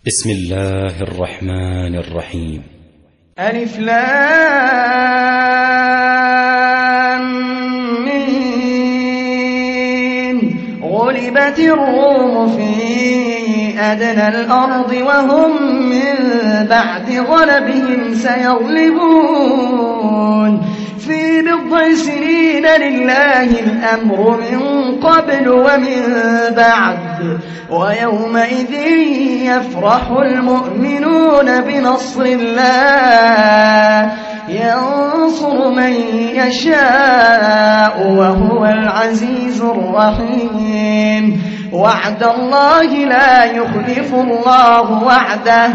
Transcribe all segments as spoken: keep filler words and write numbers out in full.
بسم الله الرحمن الرحيم. ألف لام ميم. غلبت الروم في أدنى الأرض وهم من بعد غلبهم سيغلبون في بضع سنين لله الأمر من قبل ومن بعد ويومئذ يفرح المؤمنون بنصر الله ينصر من يشاء وهو العزيز الرحيم. وعد الله لا يخلف الله وعده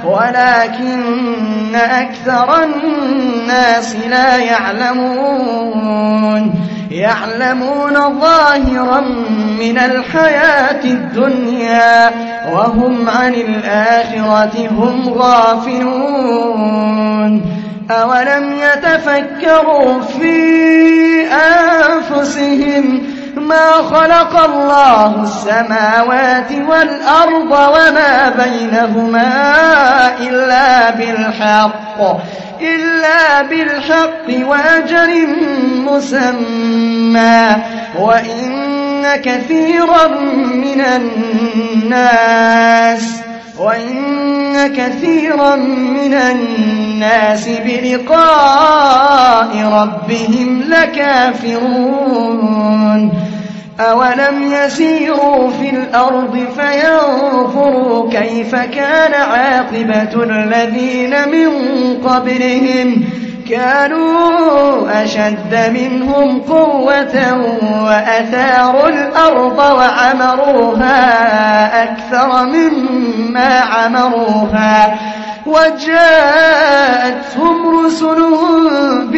ولكن أكثر الناس لا يعلمون يعلمون ظاهرا من الحياة الدنيا وهم عن الآخرة هم غافلون. أولم يتفكروا في أنفسهم ما خلق الله السماوات والأرض وما بينهما إلا بالحق إلا بالحق وأجل مسمى وإن كثيرا من الناس وإن كثيرا من الناس بلقاء ربهم لكافرون. أولم يسيروا في الأرض فينظروا كيف كان عاقبة الذين من قبلهم كانوا أشد منهم قوة وأثاروا الأرض وعمروها أكثر مما عمروها وجاءتهم رسلهم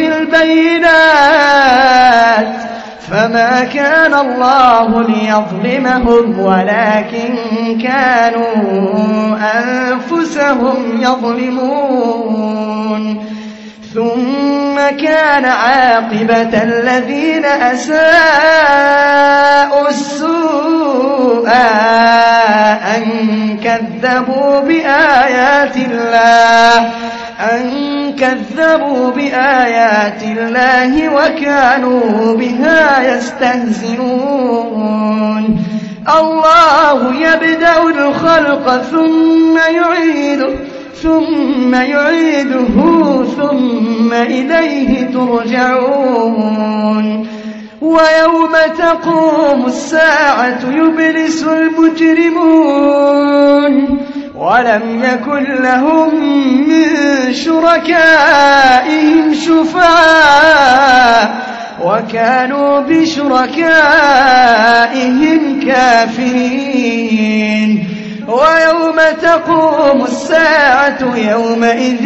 بالبينات فما كان الله ليظلمهم ولكن كانوا أنفسهم يظلمون. ثم كان عاقبة الذين أساءوا السوء أن كذبوا بآيات الله أن كذبوا بآيات الله وكانوا بها يستهزئون. الله يبدأ الخلق ثم يعيده ثم يعيده ثم إليه ترجعون. ويوم تقوم الساعة يبلس المجرمون ولم يكن لهم من شركائهم شفعاء وكانوا بشركائهم كافرين. ويوم تقوم الساعة يومئذ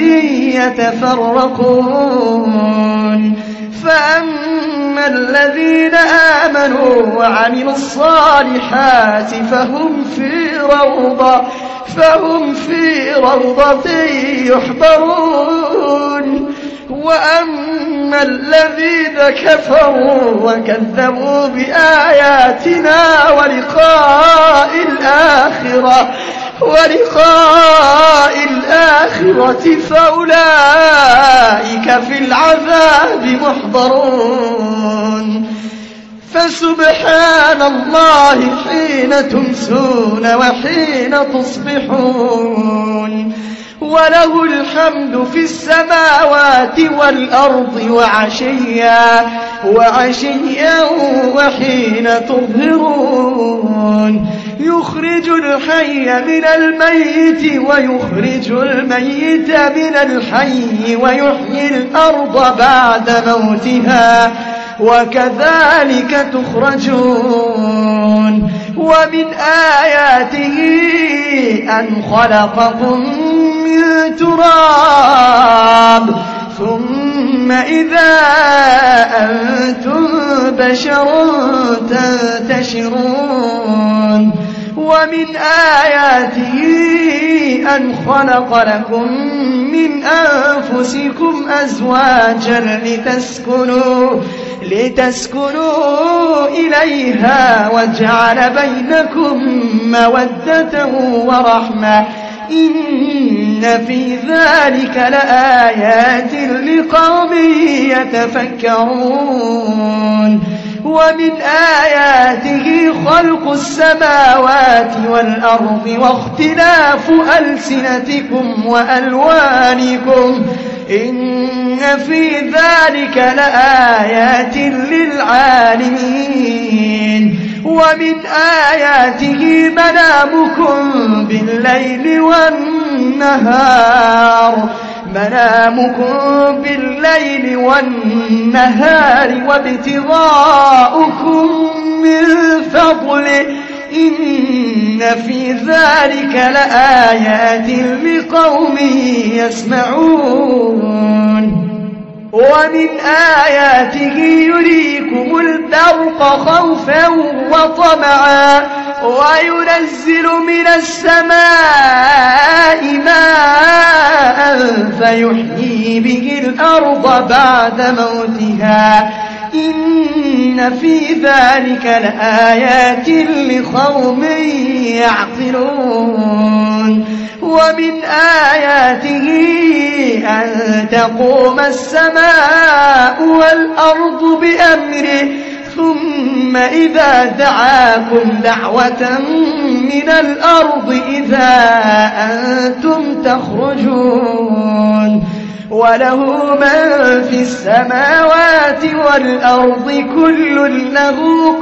يتفرقون فأما الذين آمنوا وعملوا الصالحات فهم في روضة فهم في روضة يحضرون. وأما الذين كفروا وكذبوا بآياتنا ولقاء الآخرة ولقاء الآخرة فأولئك في العذاب محضرون. فسبحان الله حين تمسون وحين تصبحون وله الحمد في السماوات والأرض وعشيا وعشيا وحين تظهرون. يخرج الحي من الميت ويخرج الميت من الحي ويحيي الأرض بعد موتها وكذلك تخرجون. ومن آياته أن خلقكم من تراب ثم إذا أنتم بشر تنتشرون. ومن آياته أن خلق لكم من أنفسكم أزواجا لتسكنوا لتسكنوا إليها وجعل بينكم مودة ورحمة إن في ذلك لآيات لقوم يتفكرون ومن آياته خلق السماوات والأرض واختلاف ألسنتكم وألوانكم إن في ذلك لآيات للعالمين ومن آياته منامكم بالليل والنهار منامكم بالليل والنهار وابتغاؤكم من فضله إن في ذلك لآيات لقوم يسمعون ومن آياته يريكم البرق خوفا وطمعا وينزل من السماء ماء فيحيي به الأرض بعد موتها إن في ذلك لآيات لقوم يعقلون ومن آياته أن تقوم السماء والأرض بأمره ثم إذا دعاكم دعوة من الأرض إذا أنتم تخرجون وله من في السماوات والأرض كل له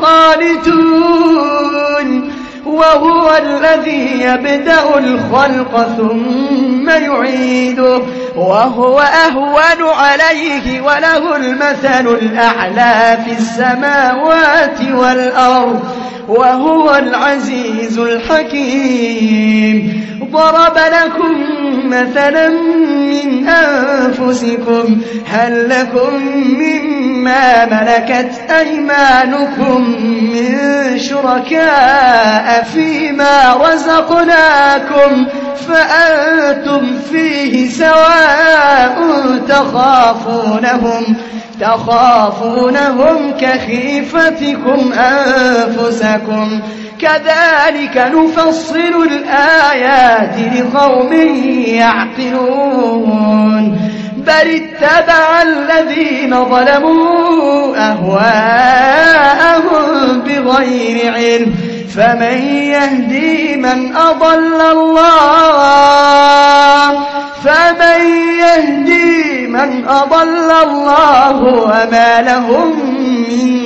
قانتون وهو الذي يبدأ الخلق ثم يعيده وهو أهون عليه وله المثل الأعلى في السماوات والأرض وهو العزيز الحكيم ضرب لكم مثلا من أنفسكم هل لكم مما ملكت أيمانكم من شركاء فيما رزقناكم فأنتم فيه سواء تخافونهم تخافونهم كخيفتكم أنفسكم كذلك نفصل الآيات لقوم يعقلون بل اتبع الذين ظلموا أهواءهم بغير علم فمن يهدي من أضل الله فمن يهدي من أضل الله وما لهم من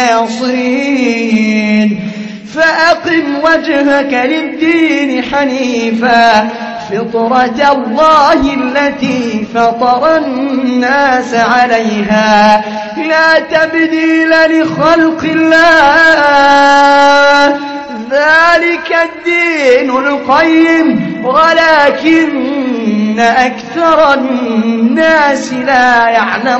ناصرين فأقم وجهك للدين حنيفا فطرة الله التي فطر الناس عليها لا تبديل لخلق الله ذلك الدين القيم ولكن أكثر الناس لا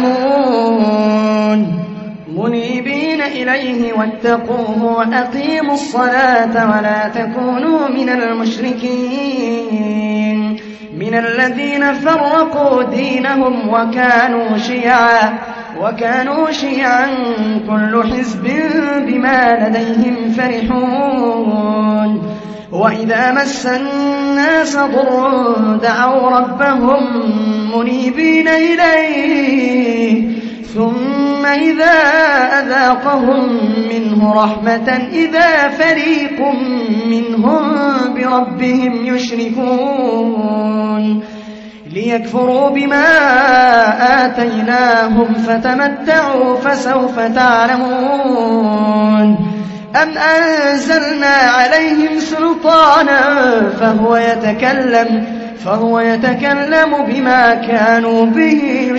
يعلمون منيبين إليه واتقوه وأقيموا الصلاة ولا تكونوا من المشركين من الذين فرقوا دينهم وكانوا شيعا وكانوا شيعا كل حزب بما لديهم فرحون وإذا مس الناس ضر دعوا ربهم منيبين إليه ثم إذا أذاقهم منه رحمة إذا فريق منهم بربهم يشركون ليكفروا بما آتيناهم فتمتعوا فسوف تعلمون أم أنزلنا عليهم سلطانا فهو يتكلم فهو يتكلم بما كانوا به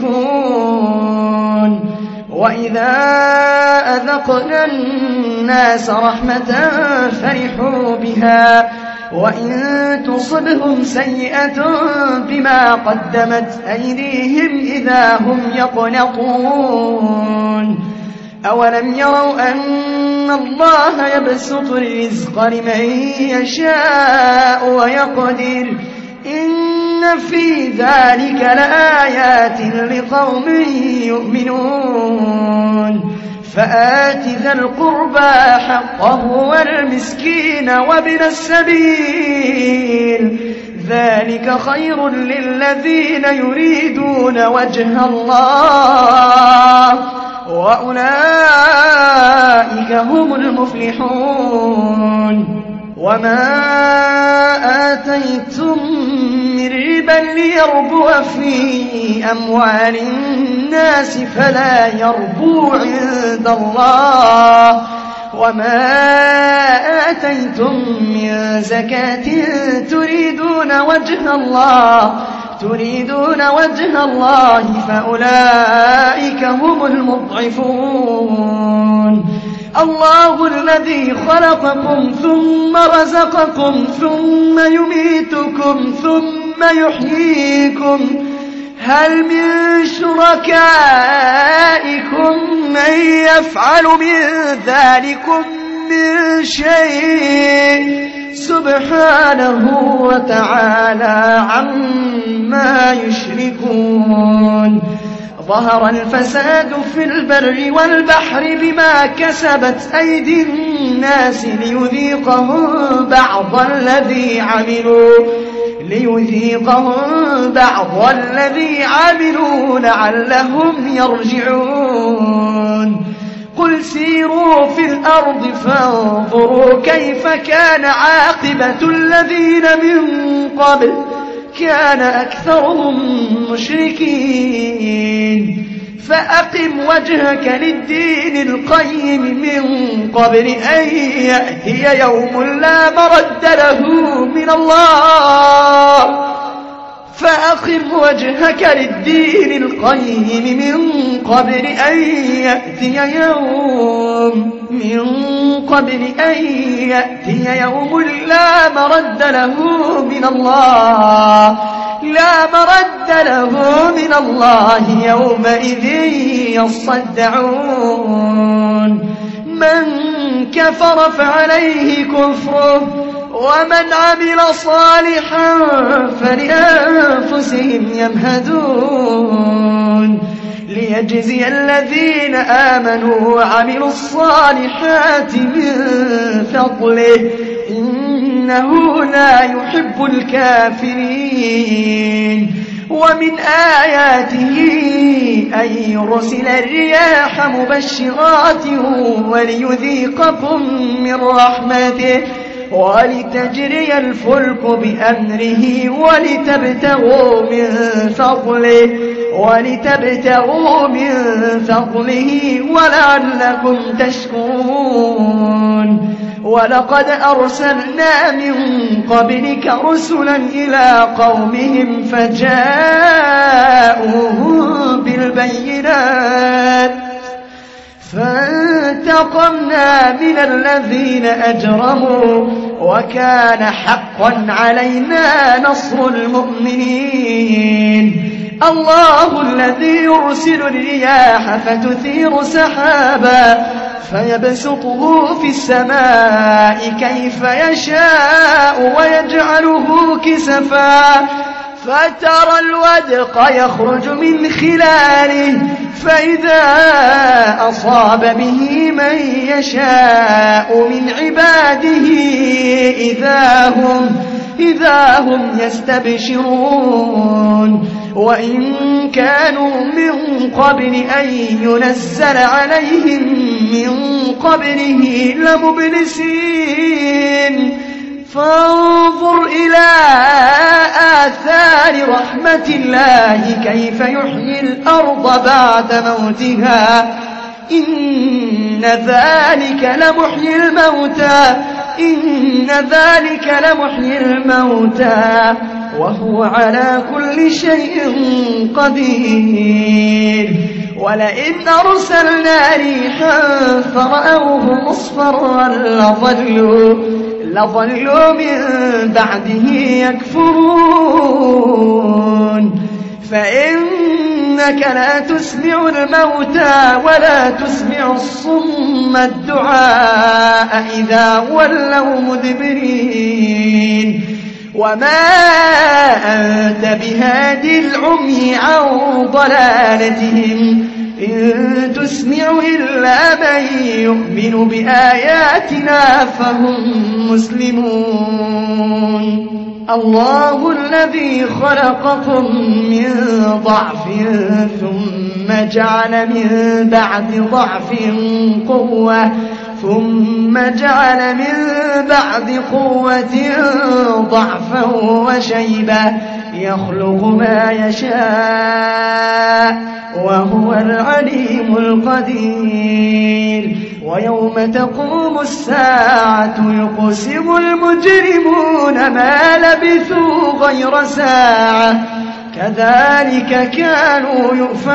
يشركون وإذا أذقنا الناس رحمة فرحوا بها وإن تصبهم سيئة بما قدمت أيديهم إذا هم يقنطون أولم يروا أن الله يبسط الرزق لمن يشاء ويقدر إن في ذلك لآيات لقوم يؤمنون فآت ذا القربى حقه والمسكين وابن السبيل ذلك خير للذين يريدون وجه الله وأولئك هم المفلحون وما آتيتم من ربا ليربو في أموال الناس فلا يربو عند الله وما آتيتم من زكاة تريدون وجه الله تريدون وجه الله فأولئك هم المضعفون الله الذي خلقكم ثم رزقكم ثم يميتكم ثم يحييكم هل من شركائكم من يفعل من ذلكم من شيء سبحانه وتعالى عما يشركون ظهر الفساد في البر والبحر بما كسبت أيدي الناس ليذيقهم بعض الذي عملوا ليذيقهم بعض الذي عملوا لعلهم يرجعون قل سيروا في الأرض فانظروا كيف كان عاقبة الذين من قبل كان أكثرهم مشركين فأقم وجهك للدين القيم من قبل أن يأتي يوم لا مرد له من الله فأقم وجهك للدين القيم من قبل أن يأتي يوم من قبل أن يأتي يوم لا مرد له من الله لا مرد له من الله يومئذ يصدعون من كفر فعليه كفره ومن عمل صالحا فلأنفسهم يمهدون ليجزي الذين آمنوا وعملوا الصالحات من فضله إنه لا يحب الكافرين ومن آياته أن يرسل الرياح مبشرات وليذيقكم من رحمته ولتجري الفلك بأمره ولتبتغوا من فضله ولتبتغوا من فضله ولعلكم تشكرون ولقد أرسلنا من قبلك رسلا إلى قومهم فجاءوهم بالبينات فانتقمنا من الذين أجرموا وكان حقا علينا نصر المؤمنين الله الذي يرسل الرياح فتثير سحابا فيبسطه في السماء كيف يشاء ويجعله كسفا فترى الودق يخرج من خلاله فإذا أصاب به من يشاء من عباده إذا هم, إذا هم يستبشرون وإن كانوا من قبل أن ينزل عليهم من قبله لمبلسين فانظر إلى آثار رحمة الله كيف يحيي الأرض بعد موتها إن ذلك لمحيي الموتى إن ذلك لمحيي الموتى وهو على كل شيء قدير ولئن أرسلنا ريحا فرأوه مصفرا لظلوا لظلوا من بعده يكفرون فإنك لا تسمع الموتى ولا تسمع الصم الدعاء إذا ولوا مدبرين وما أنت بهادي العمي عن ضلالتهم إن تسمع إلا من يؤمن بآياتنا فهم مسلمون الله الذي خلقكم من ضعف ثم جعل من بعد ضعف قوة ثم جعل من بعد قوة ضعفا وشيبة يخلق ما يشاء وهو العليم القدير ويوم تقوم الساعة يقسم المجرمون ما لبثوا غير ساعة كذلك كانوا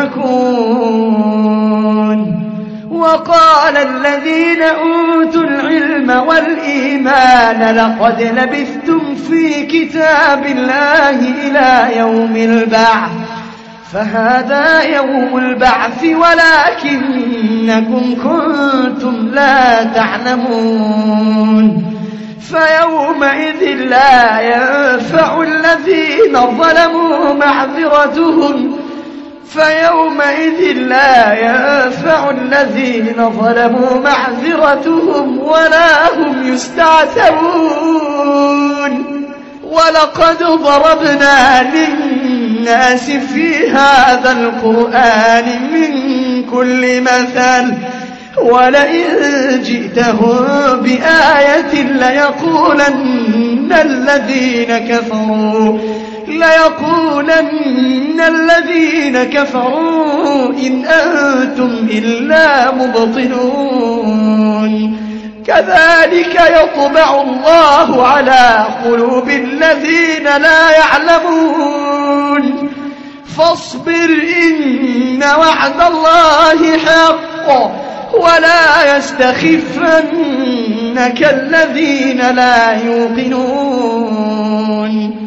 يؤفكون وقال الذين أوتوا العلم والإيمان لقد لبثتم في كتاب الله إلى يوم البعث فهذا يوم البعث ولكنكم كنتم لا تعلمون فيومئذ لا ينفع الذين ظلموا معذرتهم فيومئذ لا ينفع الذين ظلموا معذرتهم ولا هم يستعتبون ولقد ضربنا للناس في هذا القرآن من كل مثل ولئن جئتهم بآية ليقولن الذين كفروا ليقولن الذين كفروا إن أنتم إلا مبطلون كذلك يطبع الله على قلوب الذين لا يعلمون فاصبر إن وعد الله حق ولا يستخفنك الذين لا يوقنون